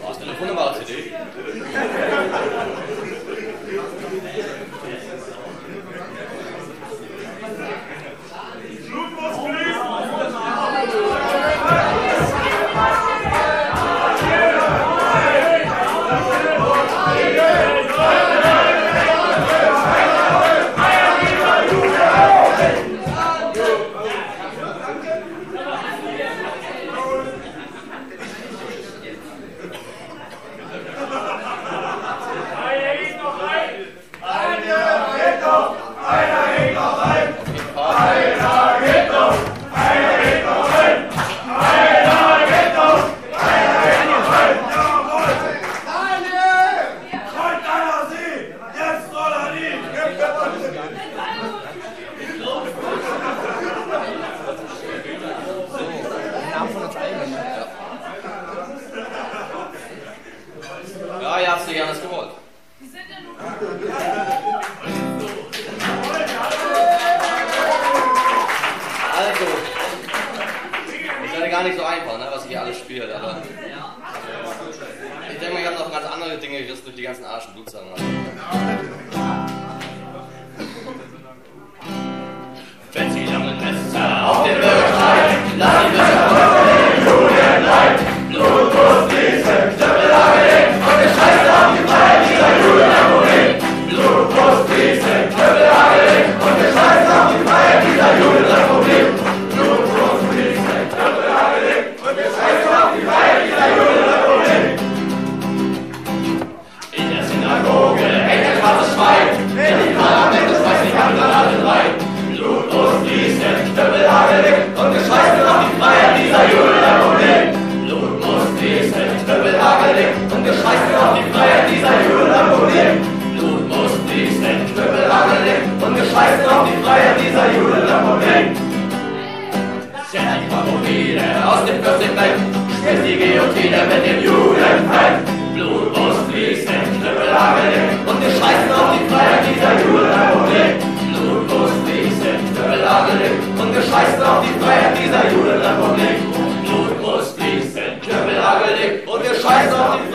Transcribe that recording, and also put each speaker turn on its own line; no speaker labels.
Hast du eine wunderbare CD? Ja, ihr habt es dir anders gewollt. Also, ist ja gar nicht so einfach, ne, was ich hier alles spiele, aber ich denke mal, ich habe noch ganz andere Dinge, die das durch die ganzen Arsch und Blutsachen haben. Wenn sie lange Messer auf den Bürgersteig, lass die Messer Julian leid, Blut muss fließen, Knüppellage legen und der Scheiß auf die Freiheit dieser Judenrepublik. Blut muss fließen, Knüppellage legen und der Scheiß auf die Freiheit dieser Judenrepublik. Blut muss fließen, Knüppellage legen und der Scheiß auf die Freiheit dieser Judenrepublik. In der Synagoge hängt ein schwarzes Schwein, in die Parlamente schmeißt die Kandidaten rein. Blut muss fließen, Knüppellage legen und der Scheiß auf die Freiheit dieser Judenrepublik. Blut muss fließen, Knüppellage legen und der Scheiß auf die Freiheit dieser Judenrepublik. Blut muss fließen, Knüppellage legen und der Scheiß auf die Freiheit dieser Judenrepublik. Stell die Krokodile aus dem 14. Bett, spielt die Guillotine mit dem Judenfeld. Blut muss fließen, Knüppellage legen und der Scheiß auf die Freiheit dieser Judenrepublik. Blut muss fließen, Knüppellage legen und der Scheiß auf die Freiheit dieser Judenrepublik. Blut muss fließen, Knüppellage legen und der Scheiß auf die